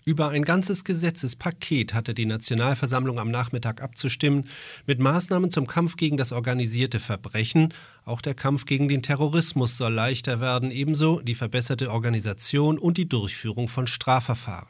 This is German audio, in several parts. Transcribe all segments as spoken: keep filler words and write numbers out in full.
Über ein ganzes Gesetzespaket hatte die Nationalversammlung am Nachmittag abzustimmen, mit Maßnahmen zum Kampf gegen das organisierte Verbrechen. Auch der Kampf gegen den Terrorismus soll leichter werden, ebenso die verbesserte Organisation und die Durchführung von Strafverfahren.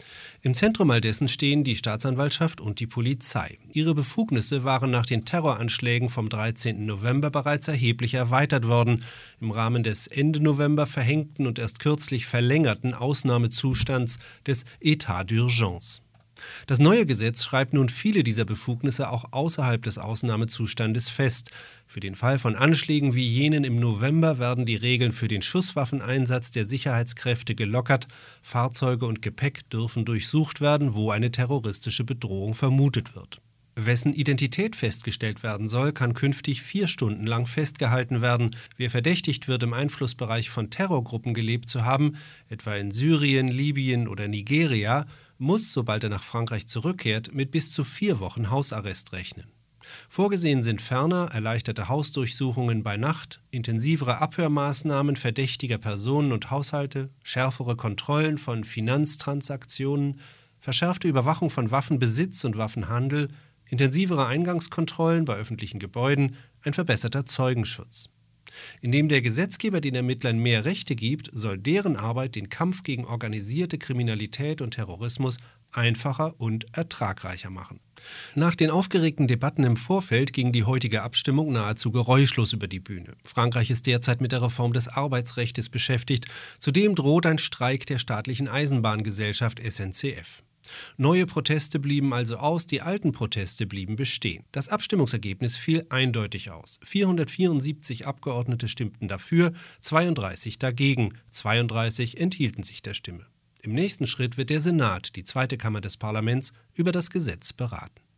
Im Zentrum all dessen stehen die Staatsanwaltschaft und die Polizei. Ihre Befugnisse waren nach den Terroranschlägen vom dreizehnten November bereits erheblich erweitert worden. Im Rahmen des Ende November verhängten und erst kürzlich verlängerten Ausnahmezustands des État d'urgence. Das neue Gesetz schreibt nun viele dieser Befugnisse auch außerhalb des Ausnahmezustandes fest. Für den Fall von Anschlägen wie jenen im November werden die Regeln für den Schusswaffeneinsatz der Sicherheitskräfte gelockert. Fahrzeuge und Gepäck dürfen durchsucht werden, wo eine terroristische Bedrohung vermutet wird. Wessen Identität festgestellt werden soll, kann künftig vier Stunden lang festgehalten werden. Wer verdächtigt wird, im Einflussbereich von Terrorgruppen gelebt zu haben, etwa in Syrien, Libyen oder Nigeria, muss, sobald er nach Frankreich zurückkehrt, mit bis zu vier Wochen Hausarrest rechnen. Vorgesehen sind ferner erleichterte Hausdurchsuchungen bei Nacht, intensivere Abhörmaßnahmen verdächtiger Personen und Haushalte, schärfere Kontrollen von Finanztransaktionen, verschärfte Überwachung von Waffenbesitz und Waffenhandel, intensivere Eingangskontrollen bei öffentlichen Gebäuden, ein verbesserter Zeugenschutz. Indem der Gesetzgeber den Ermittlern mehr Rechte gibt, soll deren Arbeit den Kampf gegen organisierte Kriminalität und Terrorismus einfacher und ertragreicher machen. Nach den aufgeregten Debatten im Vorfeld ging die heutige Abstimmung nahezu geräuschlos über die Bühne. Frankreich ist derzeit mit der Reform des Arbeitsrechts beschäftigt. Zudem droht ein Streik der staatlichen Eisenbahngesellschaft S N C F. Neue Proteste blieben also aus, die alten Proteste blieben bestehen. Das Abstimmungsergebnis fiel eindeutig aus. vierhundertvierundsiebzig Abgeordnete stimmten dafür, zweiunddreißig dagegen, zweiunddreißig enthielten sich der Stimme. Im nächsten Schritt wird der Senat, die zweite Kammer des Parlaments, über das Gesetz beraten.